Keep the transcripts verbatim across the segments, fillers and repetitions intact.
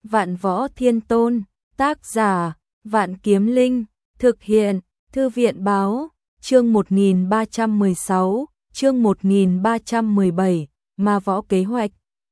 Vạn Võ Thiên Tôn, tác giả, Vạn Kiếm Linh, thực hiện, Thư viện báo, chương một nghìn ba trăm mười sáu, chương một nghìn ba trăm mười bảy, Ma Võ kế hoạch.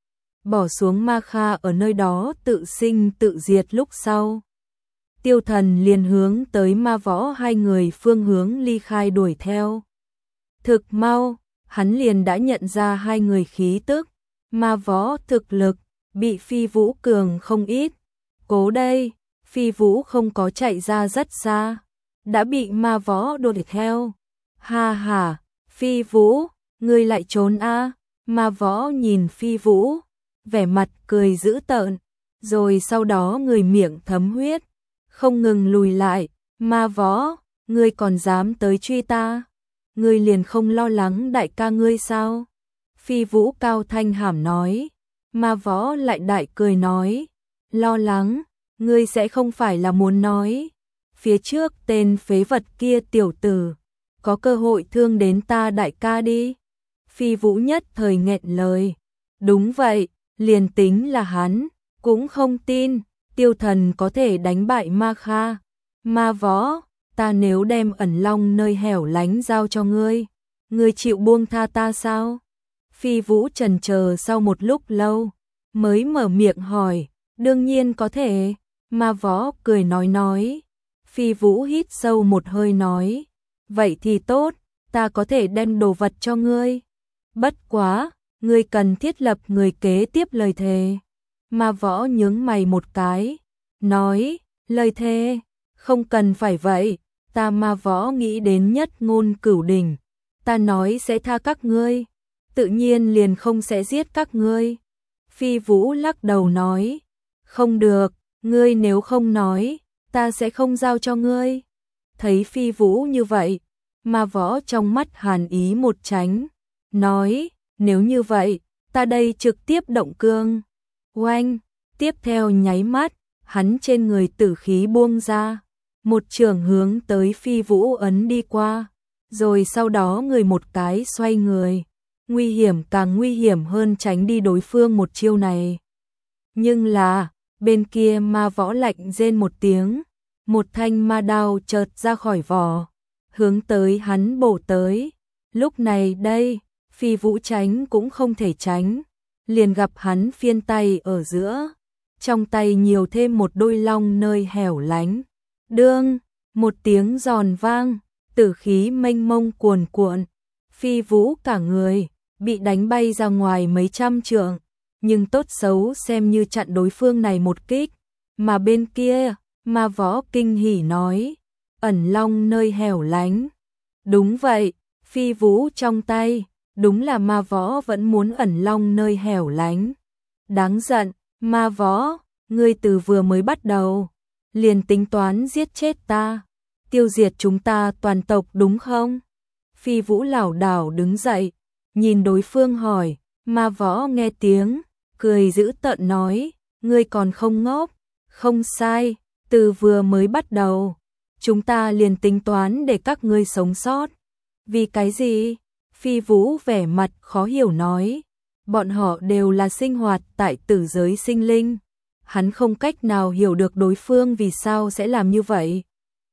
Bỏ xuống Ma Kha ở nơi đó tự sinh tự diệt lúc sau. Tiêu Thần liền hướng tới Ma Võ hai người phương hướng ly khai đuổi theo. Thực mau, hắn liền đã nhận ra hai người khí tức, Ma Võ thực lực, bị Phi Vũ cường không ít. Cố đây, Phi Vũ không có chạy ra rất xa, đã bị Ma Võ đuổi theo. Ha ha, Phi Vũ, ngươi lại trốn a? À? Ma Võ nhìn Phi Vũ, vẻ mặt cười dữ tợn, rồi sau đó người miệng thấm huyết, không ngừng lùi lại. Ma Võ, ngươi còn dám tới truy ta? Ngươi liền không lo lắng đại ca ngươi sao? Phi Vũ cao thanh hàm nói. Ma Võ lại đại cười nói, lo lắng, ngươi sẽ không phải là muốn nói, phía trước tên phế vật kia tiểu tử, có cơ hội thương đến ta đại ca đi. Phi Vũ nhất thời nghẹn lời, đúng vậy, liền tính là hắn, cũng không tin, Tiêu Thần có thể đánh bại Ma Kha. Ma Võ, ta nếu đem ẩn long nơi hẻo lánh giao cho ngươi, ngươi chịu buông tha ta sao? Phi Vũ chần chờ sau một lúc lâu, mới mở miệng hỏi, đương nhiên có thể. Ma Võ cười nói nói. Phi Vũ hít sâu một hơi nói, vậy thì tốt, ta có thể đem đồ vật cho ngươi. Bất quá, ngươi cần thiết lập người kế tiếp lời thề. Ma Võ nhướng mày một cái, nói, lời thề, không cần phải vậy, ta Ma Võ nghĩ đến nhất ngôn cửu đỉnh, ta nói sẽ tha các ngươi, tự nhiên liền không sẽ giết các ngươi. Phi Vũ lắc đầu nói, không được, ngươi nếu không nói, ta sẽ không giao cho ngươi. Thấy Phi Vũ như vậy, Ma Võ trong mắt hàn ý một tránh, nói, nếu như vậy, ta đây trực tiếp động cương. Oanh, tiếp theo nháy mắt, hắn trên người tử khí buông ra, một trường hướng tới Phi Vũ ấn đi qua, rồi sau đó người một cái xoay người, nguy hiểm càng nguy hiểm hơn tránh đi đối phương một chiêu này. Nhưng là, bên kia Ma Võ lạnh rên một tiếng, một thanh ma đao chợt ra khỏi vỏ, hướng tới hắn bổ tới. Lúc này đây, Phi Vũ tránh cũng không thể tránh, liền gặp hắn phiên tay ở giữa, trong tay nhiều thêm một đôi long nơi hẻo lánh. Đương, một tiếng giòn vang, tử khí mênh mông cuồn cuộn, Phi Vũ cả người bị đánh bay ra ngoài mấy trăm trượng, nhưng tốt xấu xem như chặn đối phương này một kích. Mà bên kia, Ma Võ kinh hỉ nói, ẩn long nơi hẻo lánh. Đúng vậy, Phi Vũ trong tay, đúng là Ma Võ vẫn muốn ẩn long nơi hẻo lánh. Đáng giận, Ma Võ, ngươi từ vừa mới bắt đầu, liền tính toán giết chết ta, tiêu diệt chúng ta toàn tộc đúng không? Phi Vũ lảo đảo đứng dậy, nhìn đối phương hỏi. Ma Võ nghe tiếng, cười dữ tợn nói, ngươi còn không ngốc, không sai, từ vừa mới bắt đầu, chúng ta liền tính toán để các ngươi sống sót. Vì cái gì? Phi Vũ vẻ mặt khó hiểu nói, bọn họ đều là sinh hoạt tại tử giới sinh linh, hắn không cách nào hiểu được đối phương vì sao sẽ làm như vậy.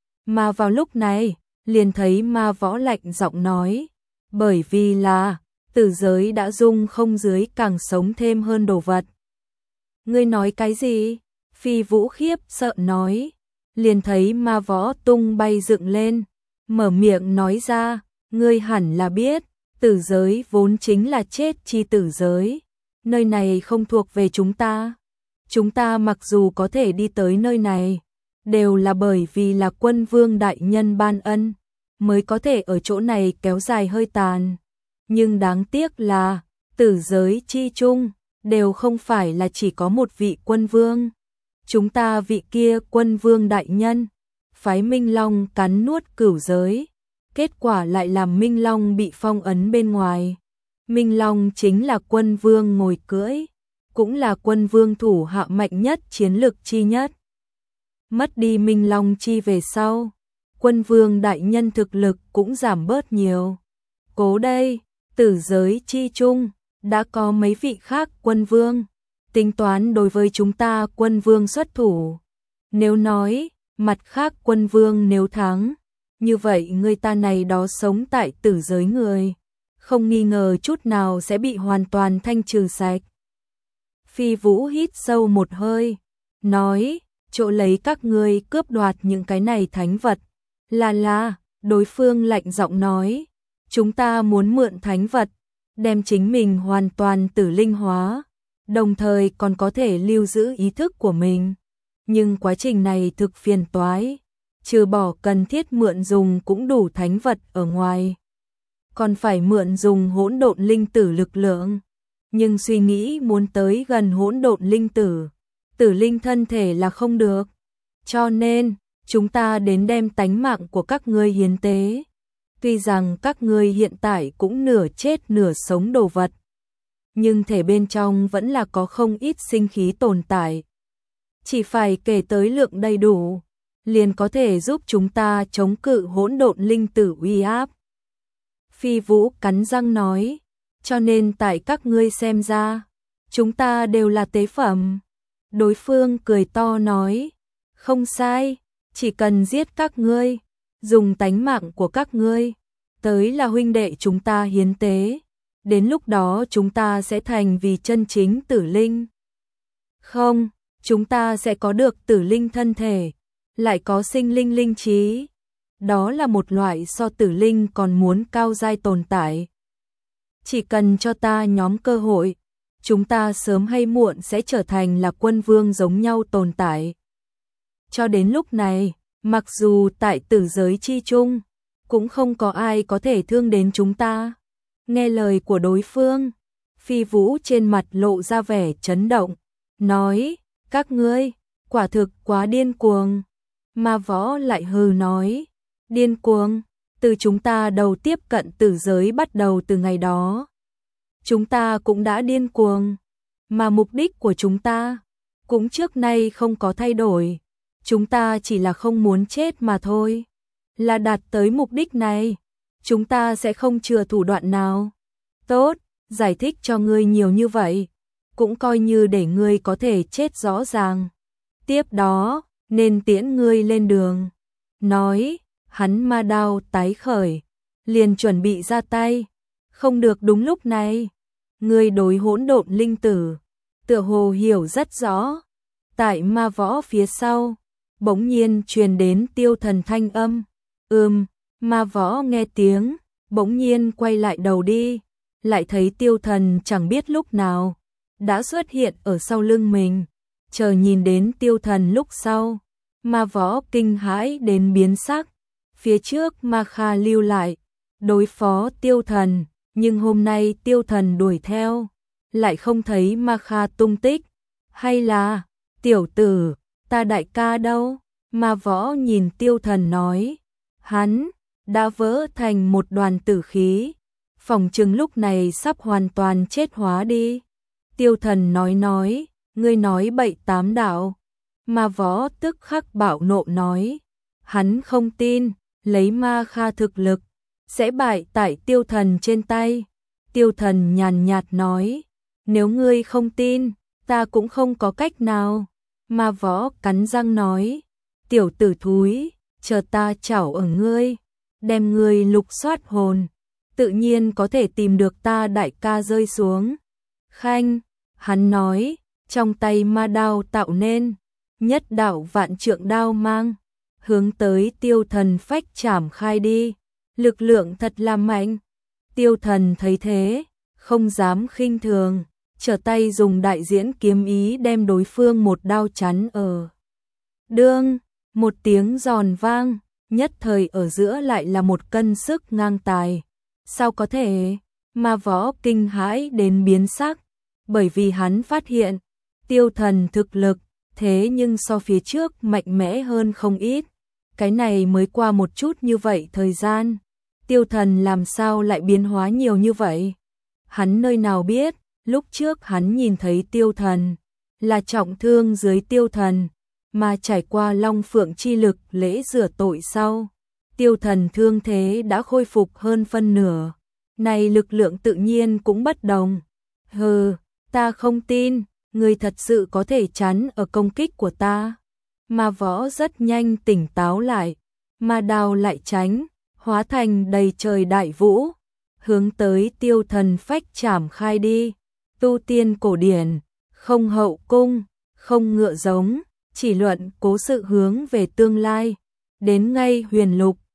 Mà vào lúc này, liền thấy Ma Võ lạnh giọng nói, bởi vì là tử giới đã dung không dưới càng sống thêm hơn đồ vật. Ngươi nói cái gì? Phi Vũ khiếp sợ nói, liền thấy Ma Võ tung bay dựng lên, mở miệng nói ra, ngươi hẳn là biết, tử giới vốn chính là chết chi tử giới, nơi này không thuộc về chúng ta. Chúng ta mặc dù có thể đi tới nơi này, đều là bởi vì là Quân Vương đại nhân ban ân, mới có thể ở chỗ này kéo dài hơi tàn. Nhưng đáng tiếc là, tử giới chi chung, đều không phải là chỉ có một vị quân vương. Chúng ta vị kia Quân Vương đại nhân, phái Minh Long cắn nuốt cửu giới, kết quả lại làm Minh Long bị phong ấn bên ngoài. Minh Long chính là Quân Vương ngồi cưỡi, cũng là Quân Vương thủ hạ mạnh nhất chiến lực chi nhất. Mất đi Minh Long chi về sau, Quân Vương đại nhân thực lực cũng giảm bớt nhiều. Cố đây, tử giới chi chung, đã có mấy vị khác quân vương, tính toán đối với chúng ta quân vương xuất thủ. Nếu nói, mặt khác quân vương nếu thắng, như vậy người ta này đó sống tại tử giới người, không nghi ngờ chút nào sẽ bị hoàn toàn thanh trừ sạch. Phi Vũ hít sâu một hơi, nói, chỗ lấy các ngươi cướp đoạt những cái này thánh vật. Là là, đối phương lạnh giọng nói, chúng ta muốn mượn thánh vật, đem chính mình hoàn toàn tử linh hóa, đồng thời còn có thể lưu giữ ý thức của mình. Nhưng quá trình này thực phiền toái, trừ bỏ cần thiết mượn dùng cũng đủ thánh vật ở ngoài, còn phải mượn dùng hỗn độn linh tử lực lượng. Nhưng suy nghĩ muốn tới gần hỗn độn linh tử, tử linh thân thể là không được. Cho nên, chúng ta đến đem tánh mạng của các ngươi hiến tế. Tuy rằng các ngươi hiện tại cũng nửa chết nửa sống đồ vật, nhưng thể bên trong vẫn là có không ít sinh khí tồn tại. Chỉ phải kể tới lượng đầy đủ, liền có thể giúp chúng ta chống cự hỗn độn linh tử uy áp. Phi Vũ cắn răng nói, cho nên tại các ngươi xem ra, chúng ta đều là tế phẩm. Đối phương cười to nói, không sai, chỉ cần giết các ngươi, dùng tánh mạng của các ngươi, tới là huynh đệ chúng ta hiến tế, đến lúc đó chúng ta sẽ thành vì chân chính tử linh. Không, chúng ta sẽ có được tử linh thân thể, lại có sinh linh linh trí. Đó là một loại so tử linh còn muốn cao giai tồn tại. Chỉ cần cho ta nhóm cơ hội, chúng ta sớm hay muộn sẽ trở thành là quân vương giống nhau tồn tại. Cho đến lúc này, mặc dù tại tử giới chi chung, cũng không có ai có thể thương đến chúng ta. Nghe lời của đối phương, Phi Vũ trên mặt lộ ra vẻ chấn động, nói, các ngươi, quả thực quá điên cuồng. Ma Võ lại hừ nói, điên cuồng, từ chúng ta đầu tiếp cận tử giới bắt đầu từ ngày đó. Chúng ta cũng đã điên cuồng, mà mục đích của chúng ta cũng trước nay không có thay đổi. Chúng ta chỉ là không muốn chết mà thôi. Là đạt tới mục đích này, chúng ta sẽ không chừa thủ đoạn nào. Tốt, giải thích cho ngươi nhiều như vậy, cũng coi như để ngươi có thể chết rõ ràng. Tiếp đó, nên tiễn ngươi lên đường. Nói, hắn ma đao tái khởi, liền chuẩn bị ra tay. Không được đúng lúc này, ngươi đối hỗn độn linh tử, tựa hồ hiểu rất rõ. Tại Ma Võ phía sau, bỗng nhiên truyền đến Tiêu Thần thanh âm. Ừm, Ma Võ nghe tiếng, bỗng nhiên quay lại đầu đi, lại thấy Tiêu Thần chẳng biết lúc nào đã xuất hiện ở sau lưng mình. Chờ nhìn đến Tiêu Thần lúc sau, Ma Võ kinh hãi đến biến sắc. Phía trước Ma Kha lưu lại đối phó Tiêu Thần, nhưng hôm nay Tiêu Thần đuổi theo, lại không thấy Ma Kha tung tích. Hay là, tiểu tử, ta đại ca đâu? Ma Võ nhìn Tiêu Thần nói, hắn đã vỡ thành một đoàn tử khí, phỏng chừng lúc này sắp hoàn toàn chết hóa đi. Tiêu Thần nói nói, ngươi nói bậy tám đạo. Ma Võ tức khắc bạo nộ nói, hắn không tin, lấy Ma Kha thực lực, sẽ bại tại Tiêu Thần trên tay. Tiêu Thần nhàn nhạt nói, nếu ngươi không tin, ta cũng không có cách nào. Ma Võ cắn răng nói, tiểu tử thúi, chờ ta chảo ở ngươi, đem ngươi lục soát hồn, tự nhiên có thể tìm được ta đại ca rơi xuống. Khanh, hắn nói, trong tay ma đao tạo nên nhất đạo vạn trượng đao mang, hướng tới Tiêu Thần phách chảm khai đi, lực lượng thật là mạnh. Tiêu Thần thấy thế, không dám khinh thường, trở tay dùng đại diễn kiếm ý đem đối phương một đao chắn ở. Đương, một tiếng giòn vang, nhất thời ở giữa lại là một cân sức ngang tài. Sao có thể? Ma Võ kinh hãi đến biến sắc, bởi vì hắn phát hiện, Tiêu Thần thực lực, thế nhưng so phía trước mạnh mẽ hơn không ít. Cái này mới qua một chút như vậy thời gian, Tiêu Thần làm sao lại biến hóa nhiều như vậy? Hắn nơi nào biết, lúc trước hắn nhìn thấy Tiêu Thần, là trọng thương dưới Tiêu Thần, mà trải qua Long Phượng chi lực lễ rửa tội sau, Tiêu Thần thương thế đã khôi phục hơn phân nửa. Này lực lượng tự nhiên cũng bất đồng. Hừ, ta không tin, Ngươi thật sự có thể chắn ở công kích của ta. Ma Võ rất nhanh tỉnh táo lại, ma đao lại tránh, hóa thành đầy trời đại vũ, hướng tới Tiêu Thần phách chảm khai đi. Tu tiên cổ điển, không hậu cung, không ngựa giống, chỉ luận cố sự hướng về tương lai. Đến ngay huyền lục,